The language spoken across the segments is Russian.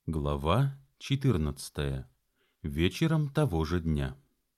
Глава 14. Вечером того же дня.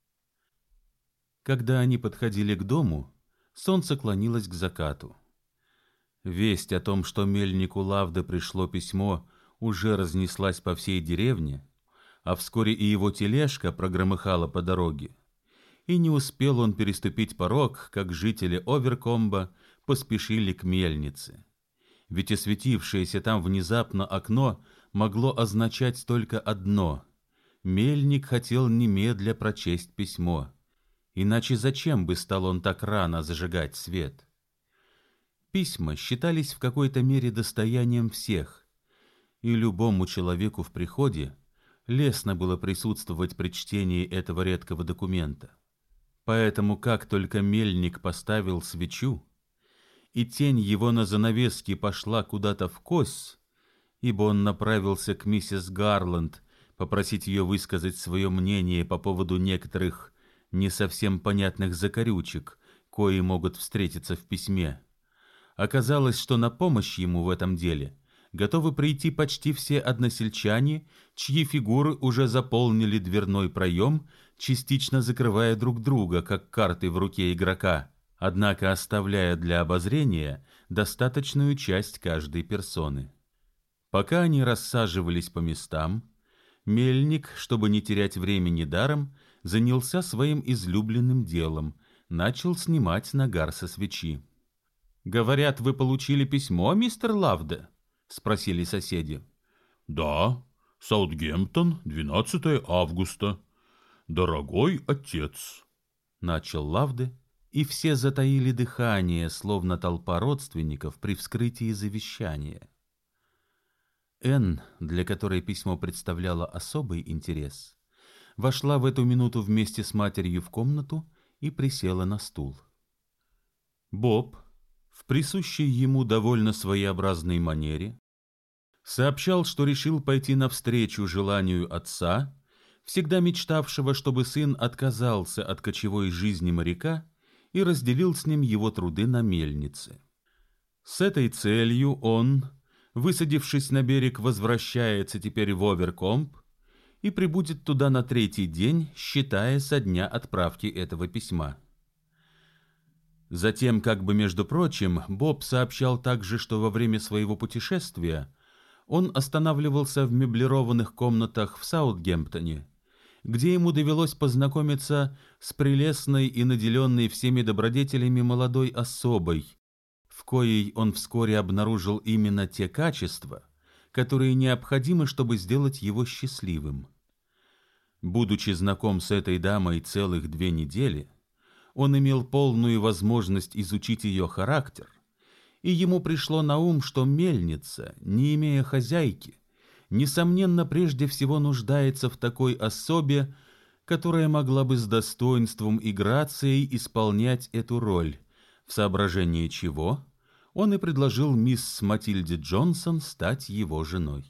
Когда они подходили к дому, солнце клонилось к закату. Весть о том, что мельнику Лавде пришло письмо, уже разнеслась по всей деревне, а вскоре и его тележка прогромыхала по дороге. И не успел он переступить порог, как жители Оверкомба поспешили к мельнице. Ведь осветившееся там внезапно окно могло означать только одно: мельник хотел немедля прочесть письмо. Иначе зачем бы стал он так рано зажигать свет? Письма считались в какой-то мере достоянием всех, и любому человеку в приходе лестно было присутствовать при чтении этого редкого документа. Поэтому, как только мельник поставил свечу, и тень его на занавеске пошла куда-то вкось, ибо он направился к миссис Гарланд попросить ее высказать свое мнение по поводу некоторых не совсем понятных закорючек, кои могут встретиться в письме. Оказалось, что на помощь ему в этом деле готовы прийти почти все односельчане, чьи фигуры уже заполнили дверной проем, частично закрывая друг друга, как карты в руке игрока, однако оставляя для обозрения достаточную часть каждой персоны. Пока они рассаживались по местам, мельник, чтобы не терять времени даром, занялся своим излюбленным делом, начал снимать нагар со свечи. «Говорят, вы получили письмо, мистер Лавде?» — спросили соседи. «Да, Саутгемптон, 12 августа. Дорогой отец», — начал Лавде, и все затаили дыхание, словно толпа родственников при вскрытии завещания. Энн, для которой письмо представляло особый интерес, вошла в эту минуту вместе с матерью в комнату и присела на стул. Боб, в присущей ему довольно своеобразной манере, сообщал, что решил пойти навстречу желанию отца, всегда мечтавшего, чтобы сын отказался от кочевой жизни моряка и разделил с ним его труды на мельнице. С этой целью он, высадившись на берег, возвращается теперь в Оверкомб и прибудет туда на 3-й день, считая со дня отправки этого письма. Затем, как бы между прочим, Боб сообщал также, что во время своего путешествия он останавливался в меблированных комнатах в Саутгемптоне, где ему довелось познакомиться с прелестной и наделенной всеми добродетелями молодой особой, в коей он вскоре обнаружил именно те качества, которые необходимы, чтобы сделать его счастливым. Будучи знаком с этой дамой целых 2 недели, он имел полную возможность изучить ее характер, и ему пришло на ум, что мельница, не имея хозяйки, несомненно, прежде всего нуждается в такой особе, которая могла бы с достоинством и грацией исполнять эту роль, в соображении чего он и предложил мисс Матильде Джонсон стать его женой.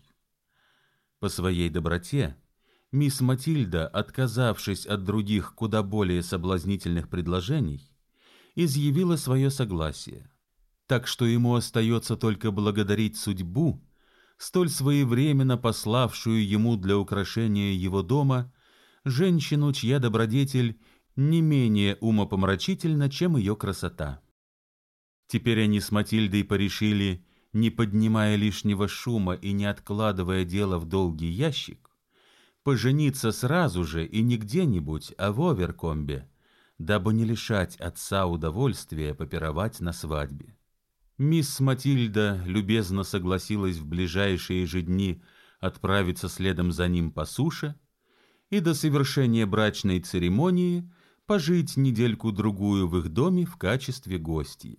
По своей доброте мисс Матильда, отказавшись от других куда более соблазнительных предложений, изъявила свое согласие, так что ему остается только благодарить судьбу, столь своевременно пославшую ему для украшения его дома женщину, чья добродетель не менее умопомрачительна, чем ее красота. Теперь они с Матильдой порешили, не поднимая лишнего шума и не откладывая дело в долгий ящик, пожениться сразу же и не где-нибудь, а в Оверкомбе, дабы не лишать отца удовольствия попировать на свадьбе. Мисс Матильда любезно согласилась в ближайшие же дни отправиться следом за ним по суше и до совершения брачной церемонии пожить недельку-другую в их доме в качестве гостья.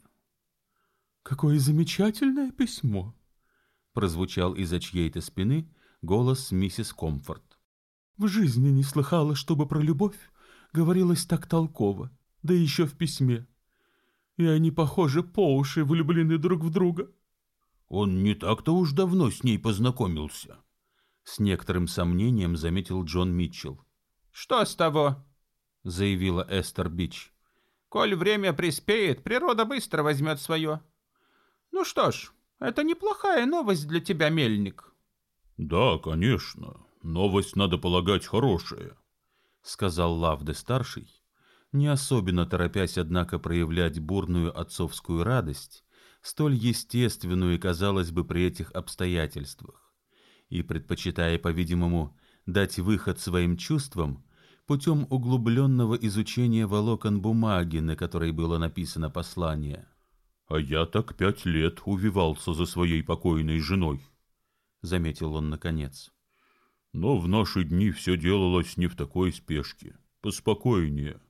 «Какое замечательное письмо!» — прозвучал из-за чьей-то спины голос миссис Комфорт. «В жизни не слыхала, чтобы про любовь говорилось так толково, да еще в письме. И они, похоже, по уши влюблены друг в друга». «Он не так-то уж давно с ней познакомился», — с некоторым сомнением заметил Джон Митчелл. «Что с того?» — заявила Эстер Бич. «Коль время приспеет, природа быстро возьмет свое. Ну что ж, это неплохая новость для тебя, мельник». Да, конечно, новость, надо полагать, хорошая, сказал Лавде-старший, не особенно торопясь, однако, проявлять бурную отцовскую радость, столь естественную, казалось бы, при этих обстоятельствах, и предпочитая, по-видимому, дать выход своим чувствам путем углубленного изучения волокон бумаги, на которой было написано послание. А я так 5 лет увивался за своей покойной женой, заметил он наконец. Но в наши дни все делалось не в такой спешке, поспокойнее.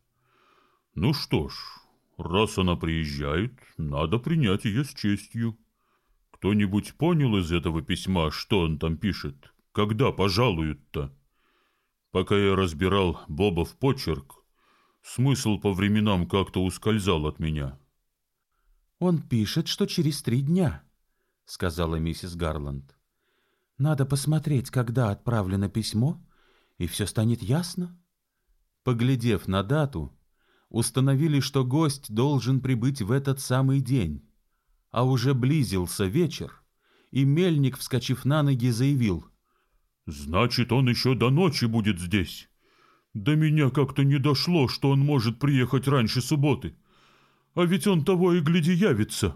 Ну что ж, раз она приезжает, надо принять ее с честью. Кто-нибудь понял из этого письма, что он там пишет? Когда пожалуют-то? Пока я разбирал Бобов почерк, смысл по временам как-то ускользал от меня. «Он пишет, что через 3 дня», — сказала миссис Гарланд. «Надо посмотреть, когда отправлено письмо, и все станет ясно». Поглядев на дату, установили, что гость должен прибыть в этот самый день, а уже близился вечер, и мельник, вскочив на ноги, заявил: «Значит, он еще до ночи будет здесь. До меня как-то не дошло, что он может приехать раньше субботы. А ведь он того и гляди явится».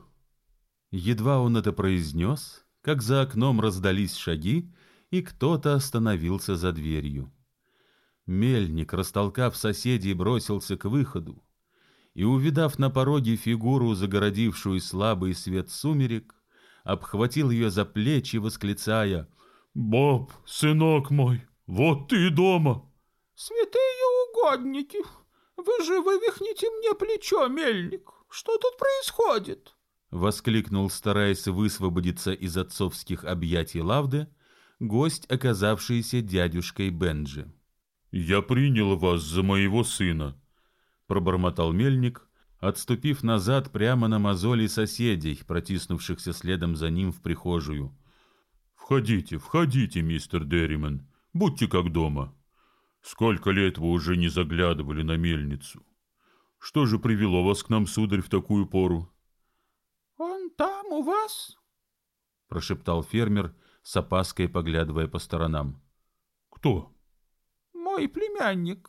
Едва он это произнес, как за окном раздались шаги, и кто-то остановился за дверью. Мельник, растолкав соседей, бросился к выходу, и, увидав на пороге фигуру, загородившую слабый свет сумерек, обхватил ее за плечи, восклицая: «Боб, сынок мой, вот ты и дома!» «Святые угодники, вы же вывихните мне плечо, мельник. Что тут происходит?» — воскликнул, стараясь высвободиться из отцовских объятий Лавде, гость, оказавшийся дядюшкой Бенджи. «Я принял вас за моего сына», — пробормотал мельник, отступив назад прямо на мозоли соседей, протиснувшихся следом за ним в прихожую. «Входите, входите, мистер Дерриман, будьте как дома. Сколько лет вы уже не заглядывали на мельницу? Что же привело вас к нам, сударь, в такую пору?» «Он там у вас?» — прошептал фермер, с опаской поглядывая по сторонам. «Кто?» «Мой племянник.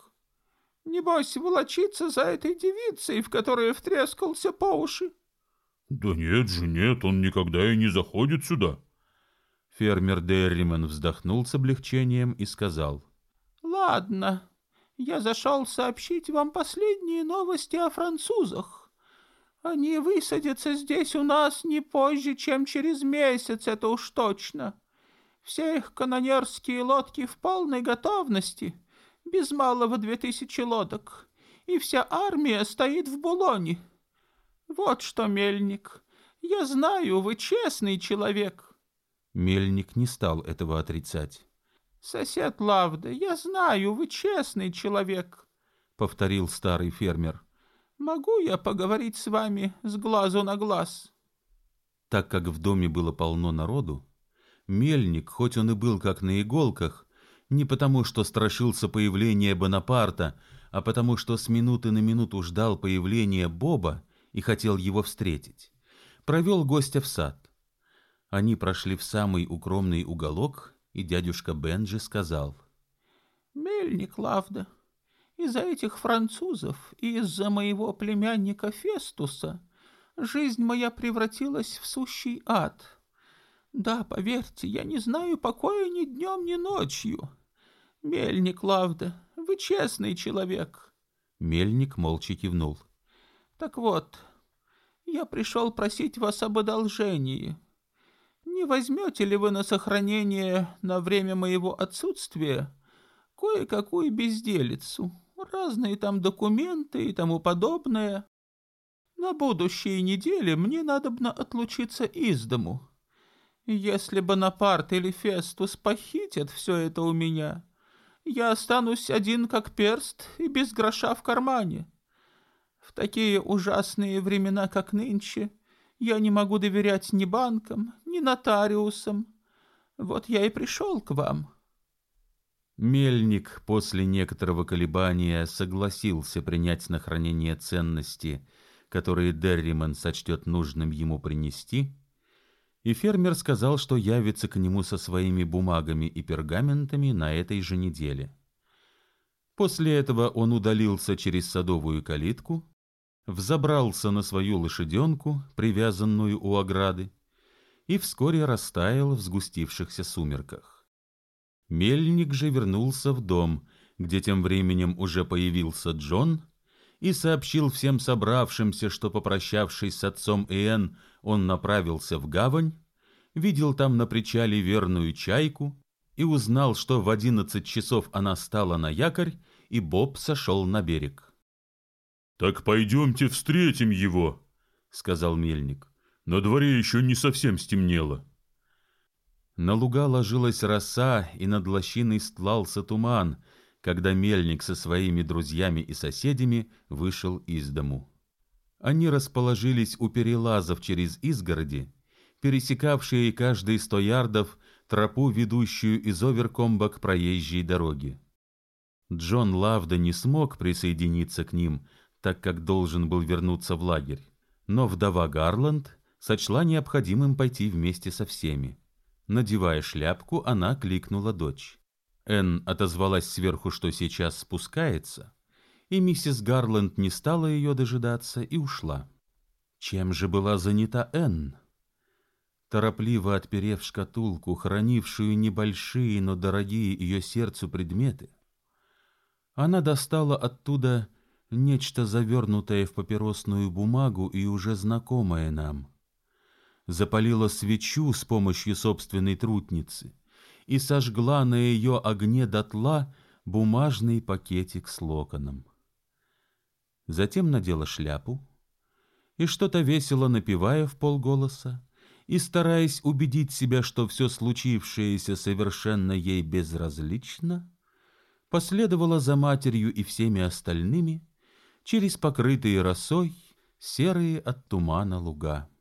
Небось, волочится за этой девицей, в которую втрескался по уши». «Да нет же, нет, он никогда и не заходит сюда». Фермер Дерриман вздохнул с облегчением и сказал: «Ладно, я зашел сообщить вам последние новости о французах. Они высадятся здесь у нас не позже, чем через месяц, это уж точно. Все их канонерские лодки в полной готовности, без малого 2000 лодок, и вся армия стоит в Булоне. Вот что, мельник, я знаю, вы честный человек». Мельник не стал этого отрицать. «Сосед Лавде, я знаю, вы честный человек», — повторил старый фермер. «Могу я поговорить с вами с глазу на глаз?» Так как в доме было полно народу, мельник, хоть он и был как на иголках, не потому что страшился появления Бонапарта, а потому что с минуты на минуту ждал появления Боба и хотел его встретить, провел гостя в сад. Они прошли в самый укромный уголок, и дядюшка Бенджи сказал: «Мельник Лавде, из-за этих французов и из-за моего племянника Фестуса жизнь моя превратилась в сущий ад. Да, поверьте, я не знаю покоя ни днем, ни ночью. Мельник Лавде, вы честный человек». Мельник молча кивнул. «Так вот, я пришел просить вас об одолжении. Не возьмете ли вы на сохранение на время моего отсутствия кое-какую безделицу, разные там документы и тому подобное? На будущей неделе мне надобно отлучиться из дому. Если Бонапарт или Фестус похитят все это у меня, я останусь один как перст и без гроша в кармане. В такие ужасные времена, как нынче, я не могу доверять ни банкам, ни нотариусам. Вот я и пришел к вам». Мельник после некоторого колебания согласился принять на хранение ценности, которые Дерриман сочтет нужным ему принести, и фермер сказал, что явится к нему со своими бумагами и пергаментами на этой же неделе. После этого он удалился через садовую калитку, взобрался на свою лошаденку, привязанную у ограды, и вскоре растаял в сгустившихся сумерках. Мельник же вернулся в дом, где тем временем уже появился Джон, и сообщил всем собравшимся, что, попрощавшись с отцом Иэн, он направился в гавань, видел там на причале верную чайку и узнал, что в 11 часов она стала на якорь, и Боб сошел на берег. «Так пойдемте встретим его», — сказал мельник. «На дворе еще не совсем стемнело». На луга ложилась роса, и над лощиной стлался туман, когда мельник со своими друзьями и соседями вышел из дому. Они расположились у перелазов через изгороди, пересекавшие каждые 100 ярдов тропу, ведущую из Оверкомба к проезжей дороге. Джон Лавда не смог присоединиться к ним, так как должен был вернуться в лагерь, но вдова Гарланд сочла необходимым пойти вместе со всеми. Надевая шляпку, она кликнула дочь. Энн отозвалась сверху, что сейчас спускается, и миссис Гарланд не стала ее дожидаться и ушла. Чем же была занята Энн? Торопливо отперев шкатулку, хранившую небольшие, но дорогие ее сердцу предметы, она достала оттуда нечто завернутое в папиросную бумагу и уже знакомое нам. Запалила свечу с помощью собственной трутницы и сожгла на ее огне дотла бумажный пакетик с локоном. Затем надела шляпу и, что-то весело напевая вполголоса и стараясь убедить себя, что все случившееся совершенно ей безразлично, последовала за матерью и всеми остальными через покрытые росой серые от тумана луга.